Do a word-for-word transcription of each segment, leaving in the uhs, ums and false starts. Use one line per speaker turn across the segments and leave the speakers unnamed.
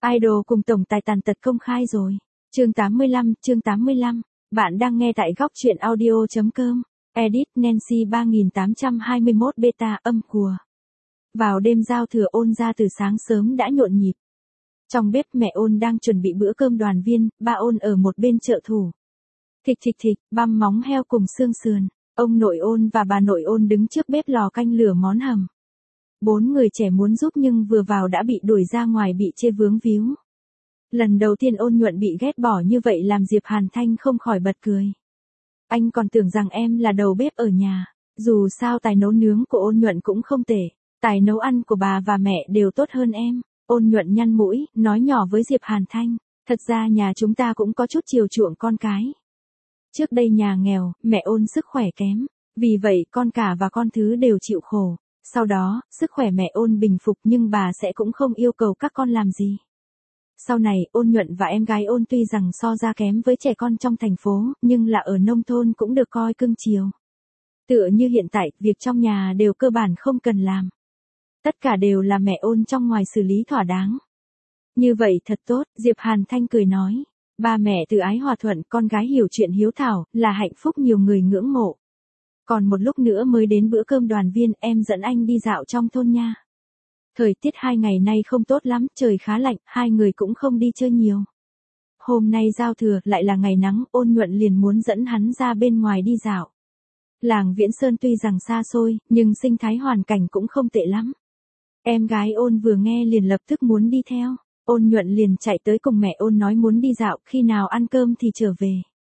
Idol cùng tổng tài tàn tật công khai rồi. Chương tám mươi lăm, chương tám mươi lăm. Bạn đang nghe tại góc truyện audio chấm com. Edit Nancy ba nghìn tám trăm hai mươi mốt beta âm cùa. Vào đêm giao thừa Ôn ra từ sáng sớm đã nhộn nhịp. Trong bếp mẹ Ôn đang chuẩn bị bữa cơm đoàn viên, ba Ôn ở một bên trợ thủ. Thịt thịt thịt, băm móng heo cùng xương sườn. Ông nội Ôn và bà nội Ôn đứng trước bếp lò canh lửa món hầm. Bốn người trẻ muốn giúp nhưng vừa vào đã bị đuổi ra ngoài bị chê vướng víu. Lần đầu tiên Ôn Nhuận bị ghét bỏ như vậy làm Diệp Hàn Thanh không khỏi bật cười. Anh còn tưởng rằng em là đầu bếp ở nhà. Dù sao tài nấu nướng của Ôn Nhuận cũng không tệ. Tài nấu ăn của bà và mẹ đều tốt hơn em. Ôn Nhuận nhăn mũi, nói nhỏ với Diệp Hàn Thanh. Thật ra nhà chúng ta cũng có chút chiều chuộng con cái. Trước đây nhà nghèo, mẹ Ôn sức khỏe kém. Vì vậy con cả và con thứ đều chịu khổ. Sau đó, sức khỏe mẹ Ôn bình phục nhưng bà sẽ cũng không yêu cầu các con làm gì. Sau này, Ôn Nhuận và em gái Ôn tuy rằng so ra kém với trẻ con trong thành phố, nhưng là ở nông thôn cũng được coi cưng chiều. Tựa như hiện tại, việc trong nhà đều cơ bản không cần làm. Tất cả đều là mẹ Ôn trong ngoài xử lý thỏa đáng. Như vậy thật tốt, Diệp Hàn Thanh cười nói. Ba mẹ từ ái hòa thuận, con gái hiểu chuyện hiếu thảo, là hạnh phúc nhiều người ngưỡng mộ. Còn một lúc nữa mới đến bữa cơm đoàn viên, em dẫn anh đi dạo trong thôn nha. Thời tiết hai ngày nay không tốt lắm, trời khá lạnh, hai người cũng không đi chơi nhiều. Hôm nay giao thừa, lại là ngày nắng, Ôn Nhuận liền muốn dẫn hắn ra bên ngoài đi dạo. Làng Viễn Sơn tuy rằng xa xôi, nhưng sinh thái hoàn cảnh cũng không tệ lắm. Em gái Ôn vừa nghe liền lập tức muốn đi theo. Ôn Nhuận liền chạy tới cùng mẹ Ôn nói muốn đi dạo, khi nào ăn cơm thì trở về.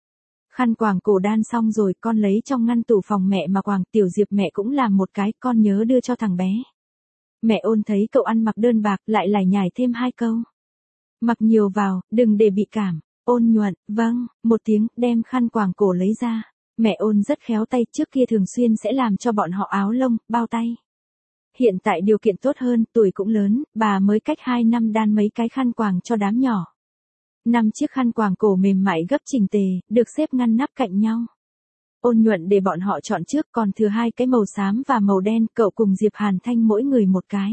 Khăn quàng cổ đan xong rồi, con lấy trong ngăn tủ phòng mẹ mà quàng, Tiểu Diệp mẹ cũng làm một cái, con nhớ đưa cho thằng bé. Mẹ Ôn thấy cậu ăn mặc đơn bạc, lại lải nhải thêm hai câu. Mặc nhiều vào, đừng để bị cảm. Ôn Nhuận, vâng, một tiếng, đem khăn quàng cổ lấy ra. Mẹ Ôn rất khéo tay, trước kia thường xuyên sẽ làm cho bọn họ áo lông, bao tay. Hiện tại điều kiện tốt hơn, tuổi cũng lớn, bà mới cách hai năm đan mấy cái khăn quàng cho đám nhỏ. Năm chiếc khăn quàng cổ mềm mại gấp chỉnh tề, được xếp ngăn nắp cạnh nhau. Ôn Nhuận để bọn họ chọn trước, còn thừa hai cái màu xám và màu đen, cậu cùng Diệp Hàn Thanh mỗi người một cái.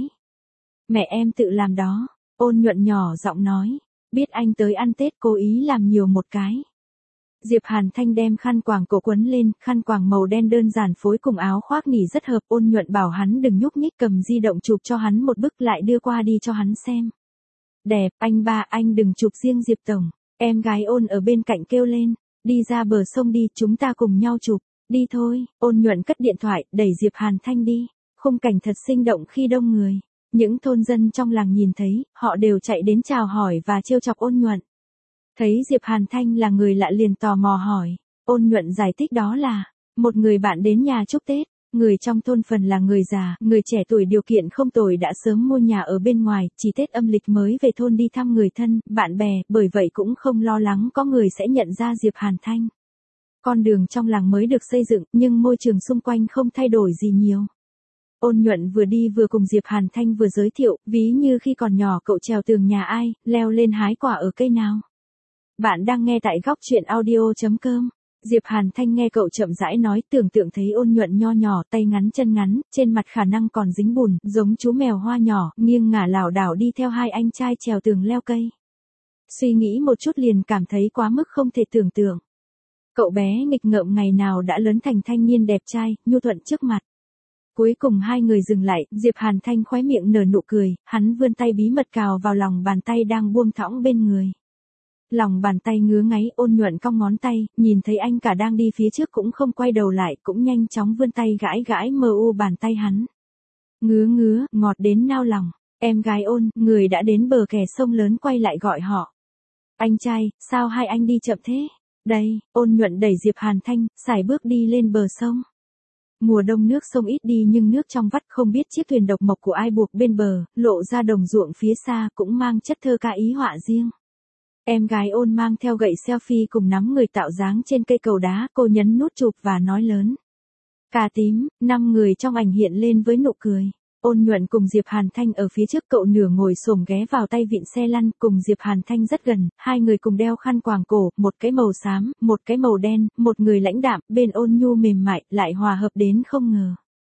Mẹ em tự làm đó. Ôn Nhuận nhỏ giọng nói. Biết anh tới ăn Tết cố ý làm nhiều một cái. Diệp Hàn Thanh đem khăn quàng cổ quấn lên, khăn quàng màu đen đơn giản phối cùng áo khoác nỉ rất hợp. Ôn Nhuận bảo hắn đừng nhúc nhích, cầm di động chụp cho hắn một bức lại đưa qua đi cho hắn xem. Đẹp, anh ba, anh đừng chụp riêng Diệp Tổng. Em gái Ôn ở bên cạnh kêu lên. Đi ra bờ sông đi, chúng ta cùng nhau chụp. Đi thôi. Ôn Nhuận cất điện thoại, đẩy Diệp Hàn Thanh đi. Khung cảnh thật sinh động khi đông người. Những thôn dân trong làng nhìn thấy, họ đều chạy đến chào hỏi và trêu chọc Ôn Nhuận. Thấy Diệp Hàn Thanh là người lạ liền tò mò hỏi. Ôn Nhuận giải thích đó là một người bạn đến nhà chúc Tết. Người trong thôn phần là người già, người trẻ tuổi điều kiện không tồi đã sớm mua nhà ở bên ngoài, chỉ Tết âm lịch mới về thôn đi thăm người thân, bạn bè, bởi vậy cũng không lo lắng có người sẽ nhận ra Diệp Hàn Thanh. Con đường trong làng mới được xây dựng, nhưng môi trường xung quanh không thay đổi gì nhiều. Ôn Nhuận vừa đi vừa cùng Diệp Hàn Thanh vừa giới thiệu, ví như khi còn nhỏ cậu trèo tường nhà ai, leo lên hái quả ở cây nào. Bạn đang nghe tại góc truyện audio chấm com. Diệp Hàn Thanh nghe cậu chậm rãi nói, tưởng tượng thấy Ôn Nhuận nho nhỏ, tay ngắn chân ngắn, trên mặt khả năng còn dính bùn, giống chú mèo hoa nhỏ, nghiêng ngả lảo đảo đi theo hai anh trai trèo tường leo cây. Suy nghĩ một chút liền cảm thấy quá mức không thể tưởng tượng. Cậu bé nghịch ngợm ngày nào đã lớn thành thanh niên đẹp trai, nhu thuận trước mặt. Cuối cùng hai người dừng lại, Diệp Hàn Thanh khóe miệng nở nụ cười, hắn vươn tay bí mật cào vào lòng bàn tay đang buông thõng bên người. Lòng bàn tay ngứa ngáy, Ôn Nhuận cong ngón tay, nhìn thấy anh cả đang đi phía trước cũng không quay đầu lại, cũng nhanh chóng vươn tay gãi gãi mờ u bàn tay hắn. Ngứa ngứa, ngọt đến nao lòng. Em gái Ôn, người đã đến bờ kè sông lớn quay lại gọi họ. Anh trai, sao hai anh đi chậm thế? Đây, Ôn Nhuận đẩy Diệp Hàn Thanh, sải bước đi lên bờ sông. Mùa đông nước sông ít đi nhưng nước trong vắt, không biết chiếc thuyền độc mộc của ai buộc bên bờ, lộ ra đồng ruộng phía xa cũng mang chất thơ ca ý họa riêng. Em gái Ôn mang theo gậy selfie cùng nắm người tạo dáng trên cây cầu đá, cô nhấn nút chụp và nói lớn. Cà tím, năm người trong ảnh hiện lên với nụ cười. Ôn Nhuận cùng Diệp Hàn Thanh ở phía trước, cậu nửa ngồi xổm ghé vào tay vịn xe lăn, cùng Diệp Hàn Thanh rất gần, hai người cùng đeo khăn quàng cổ, một cái màu xám, một cái màu đen, một người lãnh đạm, bên ôn nhu mềm mại, lại hòa hợp đến không ngờ.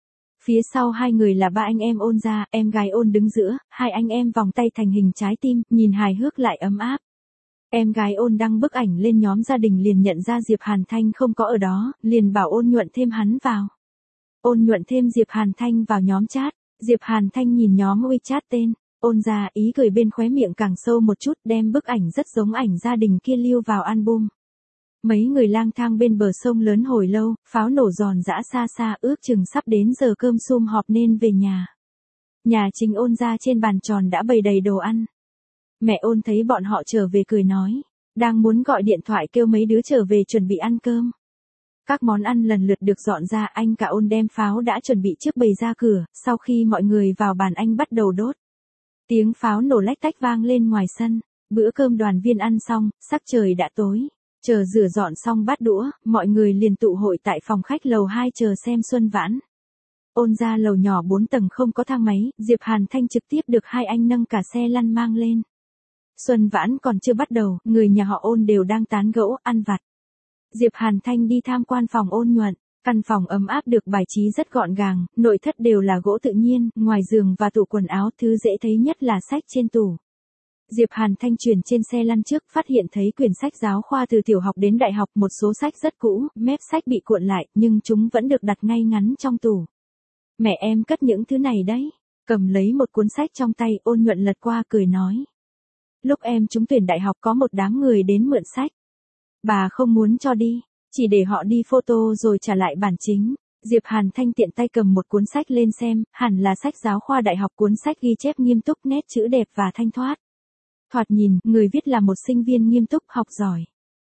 Phía sau hai người là ba anh em Ôn gia, em gái Ôn đứng giữa, hai anh em vòng tay thành hình trái tim, nhìn hài hước lại ấm áp. Em gái Ôn đăng bức ảnh lên nhóm gia đình liền nhận ra Diệp Hàn Thanh không có ở đó, liền bảo Ôn Nhuận thêm hắn vào. Ôn Nhuận thêm Diệp Hàn Thanh vào nhóm chat, Diệp Hàn Thanh nhìn nhóm WeChat tên, Ôn gia, ý cười bên khóe miệng càng sâu một chút, đem bức ảnh rất giống ảnh gia đình kia lưu vào album. Mấy người lang thang bên bờ sông lớn hồi lâu, pháo nổ giòn giã xa xa, ước chừng sắp đến giờ cơm sum họp nên về nhà. Nhà chính Ôn gia trên bàn tròn đã bày đầy đồ ăn. Mẹ Ôn thấy bọn họ trở về cười nói, đang muốn gọi điện thoại kêu mấy đứa trở về chuẩn bị ăn cơm. Các món ăn lần lượt được dọn ra, anh cả Ôn đem pháo đã chuẩn bị trước bày ra cửa, sau khi mọi người vào bàn anh bắt đầu đốt. Tiếng pháo nổ lách tách vang lên ngoài sân, bữa cơm đoàn viên ăn xong, sắc trời đã tối. Chờ rửa dọn xong bát đũa, mọi người liền tụ hội tại phòng khách lầu hai chờ xem Xuân Vãn. Ôn gia lầu nhỏ bốn tầng không có thang máy, Diệp Hàn Thanh trực tiếp được hai anh nâng cả xe lăn mang lên. Xuân Vãn còn chưa bắt đầu, người nhà họ Ôn đều đang tán gẫu, ăn vặt. Diệp Hàn Thanh đi tham quan phòng Ôn Nhuận, căn phòng ấm áp được bài trí rất gọn gàng, nội thất đều là gỗ tự nhiên, ngoài giường và tủ quần áo thứ dễ thấy nhất là sách trên tủ. Diệp Hàn Thanh chuyển trên xe lăn trước, phát hiện thấy quyển sách giáo khoa từ tiểu học đến đại học, một số sách rất cũ, mép sách bị cuộn lại, nhưng chúng vẫn được đặt ngay ngắn trong tủ. Mẹ em cất những thứ này đấy. Cầm lấy một cuốn sách trong tay, Ôn Nhuận lật qua cười nói. Lúc em trúng tuyển đại học có một đám người đến mượn sách. Bà không muốn cho đi, chỉ để họ đi photo rồi trả lại bản chính. Diệp Hàn Thanh tiện tay cầm một cuốn sách lên xem, hẳn là sách giáo khoa đại học, cuốn sách ghi chép nghiêm túc, nét chữ đẹp và thanh thoát. Thoạt nhìn, người viết là một sinh viên nghiêm túc, học giỏi.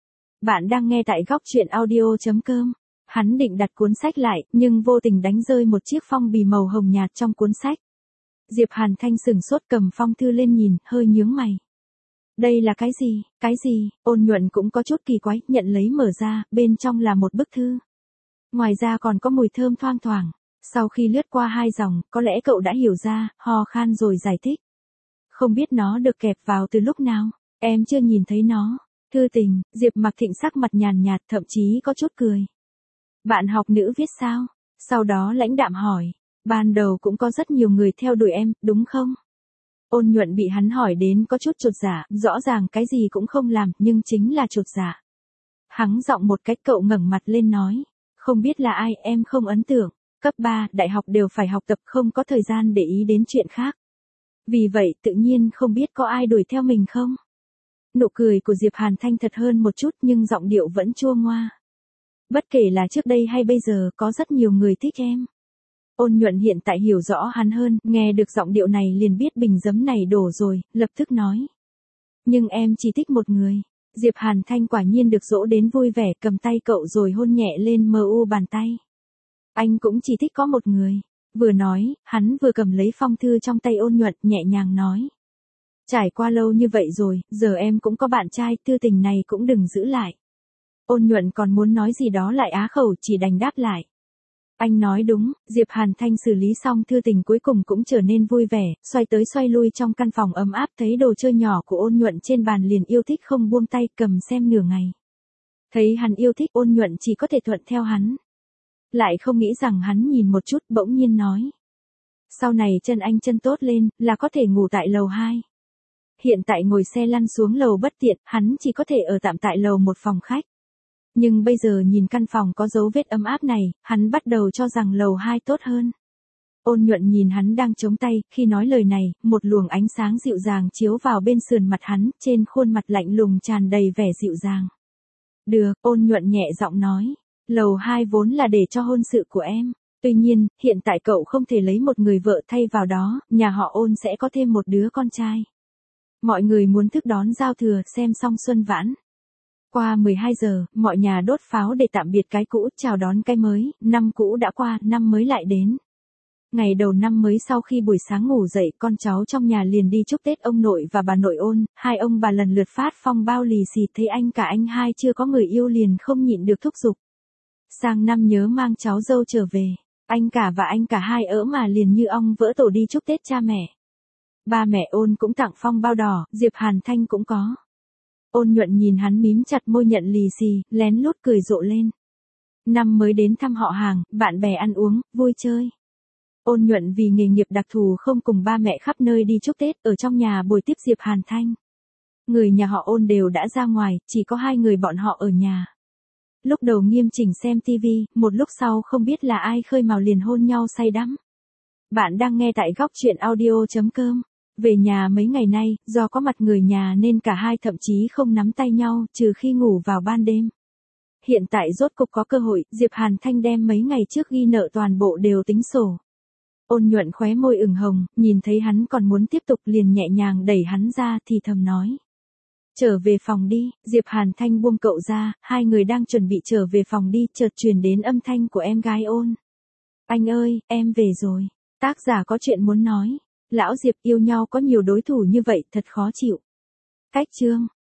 Bạn đang nghe tại góc truyện audio chấm com. Hắn định đặt cuốn sách lại, nhưng vô tình đánh rơi một chiếc phong bì màu hồng nhạt trong cuốn sách. Diệp Hàn Thanh sửng sốt cầm phong thư lên nhìn, hơi nhướng mày. Đây là cái gì, cái gì? Ôn Nhuận cũng có chút kỳ quái, nhận lấy mở ra, bên trong là một bức thư. Ngoài ra còn có mùi thơm thoang thoảng. Sau khi lướt qua hai dòng, có lẽ cậu đã hiểu ra, ho khan rồi giải thích. Không biết nó được kẹp vào từ lúc nào, em chưa nhìn thấy nó. Thư tình, Diệp Mặc Thịnh sắc mặt nhàn nhạt, thậm chí có chút cười. Bạn học nữ viết sao? Sau đó lãnh đạm hỏi. Ban đầu cũng có rất nhiều người theo đuổi em, đúng không? Ôn Nhuận bị hắn hỏi đến có chút chột dạ, rõ ràng cái gì cũng không làm, nhưng chính là chột dạ. Hắn giọng một cách, cậu ngẩng mặt lên nói. Không biết là ai, em không ấn tượng. Cấp ba, đại học đều phải học tập, không có thời gian để ý đến chuyện khác. Vì vậy tự nhiên không biết có ai đuổi theo mình không? Nụ cười của Diệp Hàn Thanh thật hơn một chút, nhưng giọng điệu vẫn chua ngoa. Bất kể là trước đây hay bây giờ, có rất nhiều người thích em. Ôn Nhuận hiện tại hiểu rõ hắn hơn, nghe được giọng điệu này liền biết bình giấm này đổ rồi, lập tức nói. Nhưng em chỉ thích một người. Diệp Hàn Thanh quả nhiên được dỗ đến vui vẻ, cầm tay cậu rồi hôn nhẹ lên mờ u bàn tay. Anh cũng chỉ thích có một người. Vừa nói, hắn vừa cầm lấy phong thư trong tay Ôn Nhuận, nhẹ nhàng nói. Trải qua lâu như vậy rồi, giờ em cũng có bạn trai, thư tình này cũng đừng giữ lại. Ôn Nhuận còn muốn nói gì đó lại á khẩu, chỉ đành đáp lại. Anh nói đúng, Diệp Hàn Thanh xử lý xong thư tình cuối cùng cũng trở nên vui vẻ, xoay tới xoay lui trong căn phòng ấm áp, thấy đồ chơi nhỏ của Ôn Nhuận trên bàn liền yêu thích không buông tay, cầm xem nửa ngày. Thấy hắn yêu thích, Ôn Nhuận chỉ có thể thuận theo hắn. Lại không nghĩ rằng hắn nhìn một chút, bỗng nhiên nói. Sau này chân anh chân tốt lên, là có thể ngủ tại lầu hai. Hiện tại ngồi xe lăn xuống lầu bất tiện, hắn chỉ có thể ở tạm tại lầu một phòng khách. Nhưng bây giờ nhìn căn phòng có dấu vết ấm áp này, hắn bắt đầu cho rằng lầu hai tốt hơn. Ôn Nhuận nhìn hắn đang chống tay, khi nói lời này, một luồng ánh sáng dịu dàng chiếu vào bên sườn mặt hắn, trên khuôn mặt lạnh lùng tràn đầy vẻ dịu dàng. Được, Ôn Nhuận nhẹ giọng nói, lầu hai vốn là để cho hôn sự của em. Tuy nhiên, hiện tại cậu không thể lấy một người vợ thay vào đó, nhà họ Ôn sẽ có thêm một đứa con trai. Mọi người muốn thức đón giao thừa, xem xong Xuân Vãn. Qua mười hai giờ, mọi nhà đốt pháo để tạm biệt cái cũ, chào đón cái mới, năm cũ đã qua, năm mới lại đến. Ngày đầu năm mới sau khi buổi sáng ngủ dậy, con cháu trong nhà liền đi chúc Tết ông nội và bà nội Ôn, hai ông bà lần lượt phát phong bao lì xì, thấy anh cả anh hai chưa có người yêu liền không nhịn được thúc giục. Sang năm nhớ mang cháu dâu trở về, anh cả và anh cả hai ỡ mà liền như ong vỡ tổ đi chúc Tết cha mẹ. Ba mẹ Ôn cũng tặng phong bao đỏ, Diệp Hàn Thanh cũng có. Ôn Nhuận nhìn hắn mím chặt môi nhận lì xì, lén lút cười rộ lên. Năm mới đến thăm họ hàng, bạn bè ăn uống, vui chơi. Ôn Nhuận vì nghề nghiệp đặc thù không cùng ba mẹ khắp nơi đi chúc Tết, ở trong nhà bồi tiếp Diệp Hàn Thanh. Người nhà họ Ôn đều đã ra ngoài, chỉ có hai người bọn họ ở nhà. Lúc đầu nghiêm chỉnh xem tivi, một lúc sau không biết là ai khơi mào liền hôn nhau say đắm. Bạn đang nghe tại góc truyện audio chấm com. Về nhà mấy ngày nay, do có mặt người nhà nên cả hai thậm chí không nắm tay nhau, trừ khi ngủ vào ban đêm. Hiện tại rốt cục có cơ hội, Diệp Hàn Thanh đem mấy ngày trước ghi nợ toàn bộ đều tính sổ. Ôn Nhuận khóe môi ửng hồng, nhìn thấy hắn còn muốn tiếp tục liền nhẹ nhàng đẩy hắn ra thì thầm nói. Trở về phòng đi, Diệp Hàn Thanh buông cậu ra, hai người đang chuẩn bị trở về phòng đi, chợt truyền đến âm thanh của em gái Ôn. Anh ơi, em về rồi. Tác giả có chuyện muốn nói. Lão Diệp yêu nhau có nhiều đối thủ như vậy thật khó chịu. Cách chương.